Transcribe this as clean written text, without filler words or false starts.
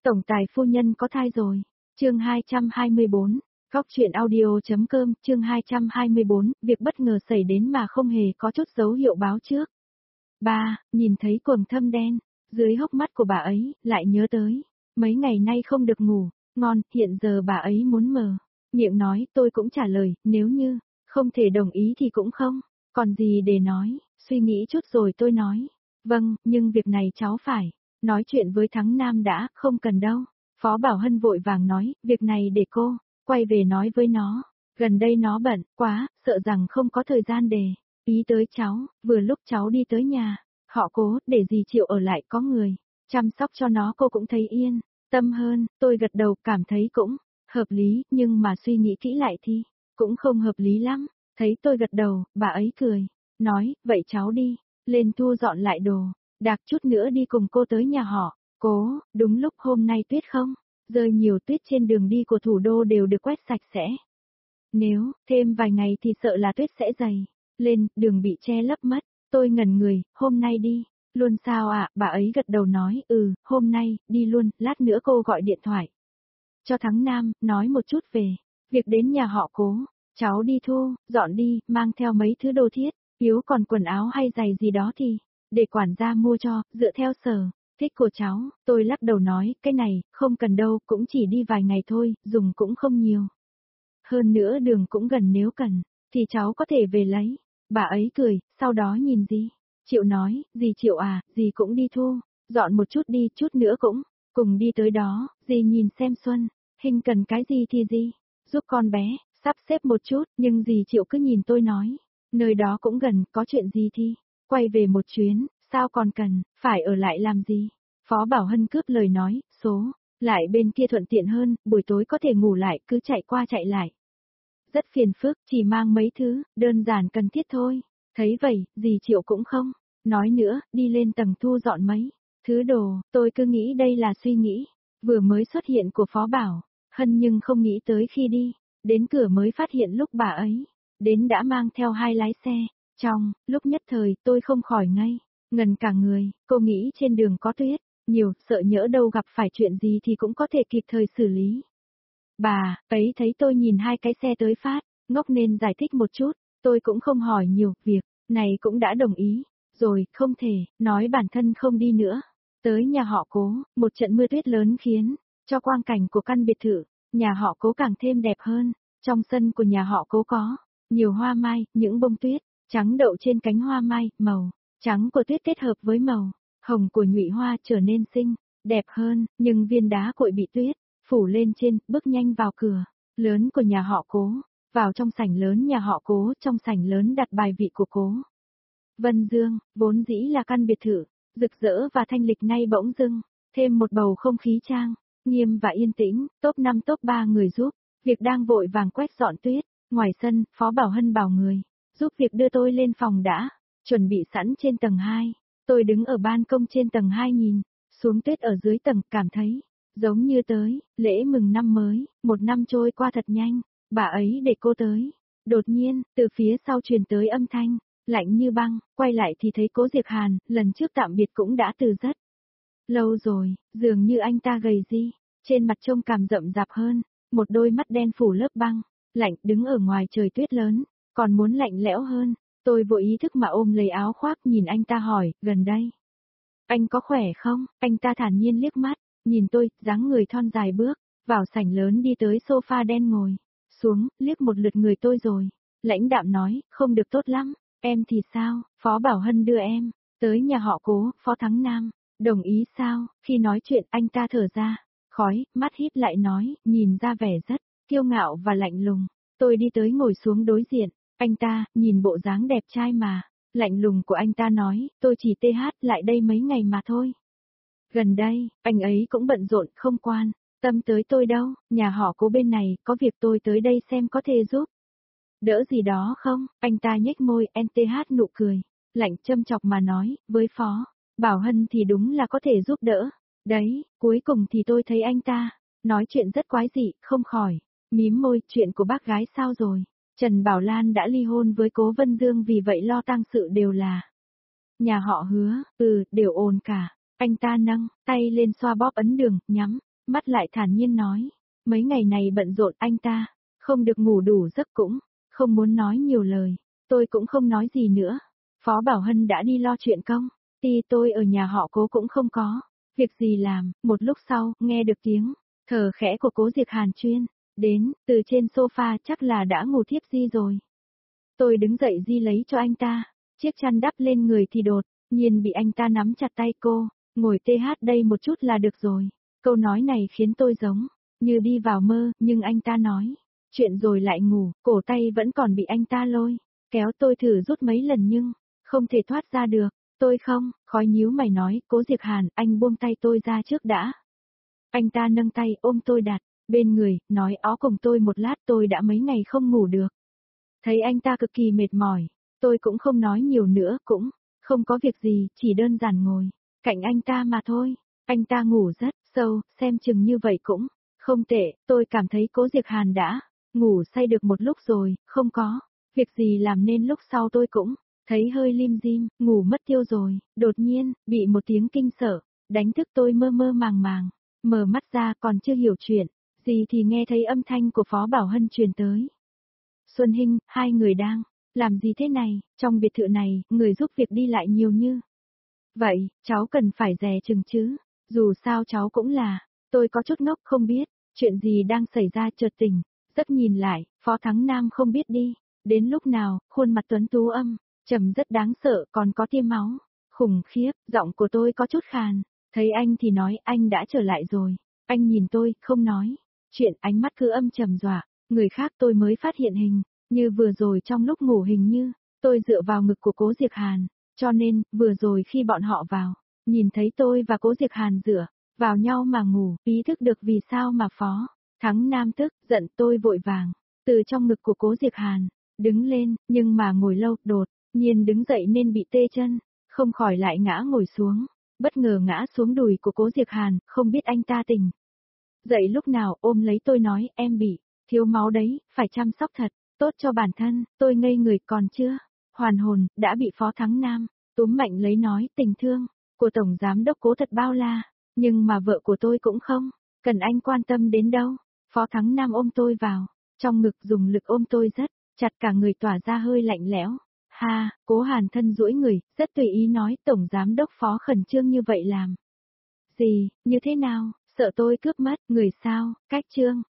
Tổng tài phu nhân có thai rồi. Chương 224. Góc truyện audio.com. Chương 224. Việc bất ngờ xảy đến mà không hề có chút dấu hiệu báo trước. Ba, nhìn thấy quầng thâm đen dưới hốc mắt của bà ấy, lại nhớ tới mấy ngày nay không được ngủ ngon, hiện giờ bà ấy muốn mở miệng nói, tôi cũng trả lời, nếu như không thể đồng ý thì cũng không còn gì để nói. Suy nghĩ chút rồi tôi nói, vâng, nhưng việc này cháu phải nói chuyện với Thắng Nam đã. Không cần đâu. Phó Bảo Hân vội vàng nói, việc này để cô quay về nói với nó, gần đây nó bận quá, sợ rằng không có thời gian để ý tới cháu. Vừa lúc cháu đi tới nhà họ Cố, để dì Triệu ở lại có người chăm sóc cho nó, cô cũng thấy yên tâm hơn. Tôi gật đầu, cảm thấy cũng hợp lý, nhưng mà suy nghĩ kỹ lại thì cũng không hợp lý lắm. Thấy tôi gật đầu, bà ấy cười, nói, vậy cháu đi lên thu dọn lại đồ đạc, chút nữa đi cùng cô tới nhà họ Cố. Đúng lúc hôm nay tuyết không rơi nhiều, tuyết trên đường đi của thủ đô đều được quét sạch sẽ. Nếu thêm vài ngày thì sợ là tuyết sẽ dày lên, đường bị che lấp mất. Tôi ngẩn người, hôm nay đi luôn sao ạ? Bà ấy gật đầu nói, hôm nay đi luôn, lát nữa cô gọi điện thoại cho Thắng Nam, nói một chút về việc đến nhà họ Cố. Cháu đi thu dọn đi, mang theo mấy thứ đồ thiết yếu, còn quần áo hay giày gì đó thì để quản gia mua cho, dựa theo sở thích của cháu. Tôi lắc đầu nói, cái này không cần đâu, cũng chỉ đi vài ngày thôi, dùng cũng không nhiều. Hơn nữa đường cũng gần, nếu cần thì cháu có thể về lấy. Bà ấy cười, sau đó nhìn dì Triệu nói, dì Triệu à, dì cũng đi thu dọn một chút đi, chút nữa cũng cùng đi tới đó. Dì nhìn xem Xuân Hình cần cái gì thì dì giúp con bé sắp xếp một chút. Nhưng dì Triệu cứ nhìn tôi nói, nơi đó cũng gần, có chuyện gì thì quay về một chuyến, sao còn cần phải ở lại làm gì. Phó Bảo Hân cướp lời nói, số lại bên kia thuận tiện hơn, buổi tối có thể ngủ lại, cứ chạy qua chạy lại rất phiền phức, chỉ mang mấy thứ đơn giản cần thiết thôi. Thấy vậy, dì Triệu cũng không nói nữa, đi lên tầng thu dọn mấy thứ đồ. Tôi cứ nghĩ đây là suy nghĩ vừa mới xuất hiện của Phó Bảo Hân, nhưng không nghĩ tới khi đi đến cửa mới phát hiện lúc bà ấy đến đã mang theo hai lái xe. Trong lúc nhất thời tôi không khỏi ngây ngần cả người. Cô nghĩ trên đường có tuyết nhiều, sợ nhỡ đâu gặp phải chuyện gì thì cũng có thể kịp thời xử lý. Bà ấy thấy tôi nhìn hai cái xe tới phát ngốc nên giải thích một chút. Tôi cũng không hỏi nhiều, việc này cũng đã đồng ý rồi, không thể nói bản thân không đi nữa. Tới nhà họ Cố, một trận mưa tuyết lớn khiến cho quang cảnh của căn biệt thự nhà họ Cố càng thêm đẹp hơn. Trong sân của nhà họ Cố có nhiều hoa mai, những bông tuyết trắng đậu trên cánh hoa mai, màu trắng của tuyết kết hợp với màu hồng của nhụy hoa trở nên xinh đẹp hơn. Nhưng viên đá cuội bị tuyết phủ lên trên. Bước nhanh vào cửa lớn của nhà họ Cố, vào trong sảnh lớn nhà họ Cố. Trong sảnh lớn đặt bài vị của Cố Vân Dương, vốn dĩ là căn biệt thự rực rỡ và thanh lịch, nay bỗng dưng thêm một bầu không khí trang nghiêm và yên tĩnh. Top 5 top 3 người giúp việc đang vội vàng quét dọn tuyết. Ngoài sân, Phó Bảo Hân bảo người giúp việc đưa tôi lên phòng đã chuẩn bị sẵn trên tầng 2. Tôi đứng ở ban công trên tầng 2 nhìn xuống tuyết ở dưới tầng, cảm thấy giống như tới lễ mừng năm mới. Một năm trôi qua thật nhanh. Bà ấy để cô tới. Đột nhiên, từ phía sau truyền tới âm thanh lạnh như băng. Quay lại thì thấy Cố Diệp Hàn, lần trước tạm biệt cũng đã từ rất lâu rồi. Dường như anh ta gầy đi, trên mặt trông cảm rậm rạp hơn, một đôi mắt đen phủ lớp băng lạnh, đứng ở ngoài trời tuyết lớn còn muốn lạnh lẽo hơn. Tôi vô ý thức mà ôm lấy áo khoác, nhìn anh ta hỏi, gần đây anh có khỏe không? Anh ta thản nhiên liếc mắt nhìn tôi, dáng người thon dài bước vào sảnh lớn, đi tới sofa đen ngồi xuống, liếc một lượt người tôi rồi lãnh đạm nói, không được tốt lắm. Em thì sao? Phó Bảo Hân đưa em tới nhà họ Cố. Phó Thắng Nam đồng ý sao? Khi nói chuyện anh ta thở ra khói, mắt híp lại nói, nhìn ra vẻ rất kiêu ngạo và lạnh lùng. Tôi đi tới ngồi xuống đối diện anh ta, nhìn bộ dáng đẹp trai mà lạnh lùng của anh ta nói, tôi chỉ lại đây mấy ngày mà thôi. Gần đây, anh ấy cũng bận rộn, không quan tâm tới tôi đâu. Nhà họ Cố bên này có việc, tôi tới đây xem có thể giúp đỡ gì đó không? Anh ta nhếch môi, nụ cười lạnh châm chọc mà nói, với Phó Bảo Hân thì đúng là có thể giúp đỡ đấy. Cuối cùng thì tôi thấy anh ta nói chuyện rất quái dị, không khỏi mím môi. Chuyện của bác gái sao rồi? Trần Bảo Lan đã ly hôn với Cố Vân Dương, vì vậy lo tang sự đều là nhà họ Hứa. Đều ổn cả. Anh ta nâng tay lên xoa bóp ấn đường, nhắm mắt lại thản nhiên nói. Mấy ngày này bận rộn anh ta, không được ngủ đủ giấc cũng, không muốn nói nhiều lời, tôi cũng không nói gì nữa. Phó Bảo Hân đã đi lo chuyện công, tôi ở nhà họ Cố cũng không có, việc gì làm, một lúc sau, nghe được tiếng, thở khẽ của Cố Diệc Hàn chuyên, đến, từ trên sofa chắc là đã ngủ thiếp đi rồi. Tôi đứng dậy đi lấy cho anh ta, chiếc chăn đắp lên người thì đột nhiên bị anh ta nắm chặt tay cô, ngồi đây một chút là được rồi. Câu nói này khiến tôi giống như đi vào mơ, nhưng anh ta nói chuyện rồi lại ngủ, cổ tay vẫn còn bị anh ta lôi, kéo tôi thử rút mấy lần nhưng không thể thoát ra được. Tôi không, khói nhíu mày nói, Cố Diệc Hàn, anh buông tay tôi ra trước đã. Anh ta nâng tay ôm tôi đặt bên người, nói ó cùng tôi một lát, tôi đã mấy ngày không ngủ được. Thấy anh ta cực kỳ mệt mỏi, tôi cũng không nói nhiều nữa, cũng không có việc gì, chỉ đơn giản ngồi cạnh anh ta mà thôi. Anh ta ngủ rất sâu, xem chừng như vậy cũng không tệ, tôi cảm thấy Cố Diệc Hàn đã ngủ say được một lúc rồi, không có việc gì làm nên lúc sau tôi cũng thấy hơi lim dim, ngủ mất tiêu rồi. Đột nhiên, bị một tiếng kinh sợ đánh thức, tôi mơ mơ màng màng, mở mắt ra còn chưa hiểu chuyện gì thì nghe thấy âm thanh của Phó Bảo Hân truyền tới. Xuân Hinh, hai người đang làm gì thế này? Trong biệt thự này, người giúp việc đi lại nhiều như vậy, cháu cần phải dè chừng chứ. Dù sao cháu cũng là, tôi có chút ngốc không biết, chuyện gì đang xảy ra, chợt tỉnh, rất nhìn lại, Phó Thắng Nam không biết đi, đến lúc nào, khuôn mặt tuấn tú trầm rất đáng sợ, còn có tiêm máu, khủng khiếp, giọng của tôi có chút khàn, thấy anh thì nói anh đã trở lại rồi, anh nhìn tôi, không nói, chuyện ánh mắt cứ trầm dọa, người khác tôi mới phát hiện hình, như vừa rồi trong lúc ngủ hình như, tôi dựa vào ngực của Cố Diệc Hàn, cho nên, vừa rồi khi bọn họ vào, nhìn thấy tôi và Cố Diệc Hàn dựa vào nhau mà ngủ, ý thức được vì sao mà Phó Thắng Nam tức giận. Tôi vội vàng từ trong ngực của Cố Diệc Hàn đứng lên, nhưng mà ngồi lâu, đột nhiên đứng dậy nên bị tê chân, không khỏi lại ngã ngồi xuống, bất ngờ ngã xuống đùi của Cố Diệc Hàn, không biết anh ta tỉnh dậy lúc nào, ôm lấy tôi nói, em bị thiếu máu đấy, phải chăm sóc thật tốt cho bản thân. Tôi ngây người, còn chưa hoàn hồn, đã bị Phó Thắng Nam túm mạnh lấy, nói tình thương của Tổng Giám Đốc Cố thật bao la, nhưng mà vợ của tôi cũng không cần anh quan tâm đến đâu. Phó Thắng Nam ôm tôi vào trong ngực, dùng lực ôm tôi rất chặt, cả người tỏa ra hơi lạnh lẽo. Ha, Cố Hàn thân duỗi người, rất tùy ý nói, Tổng Giám Đốc Phó khẩn trương như vậy làm gì, như thế nào, sợ tôi cướp mất người sao? Cách trương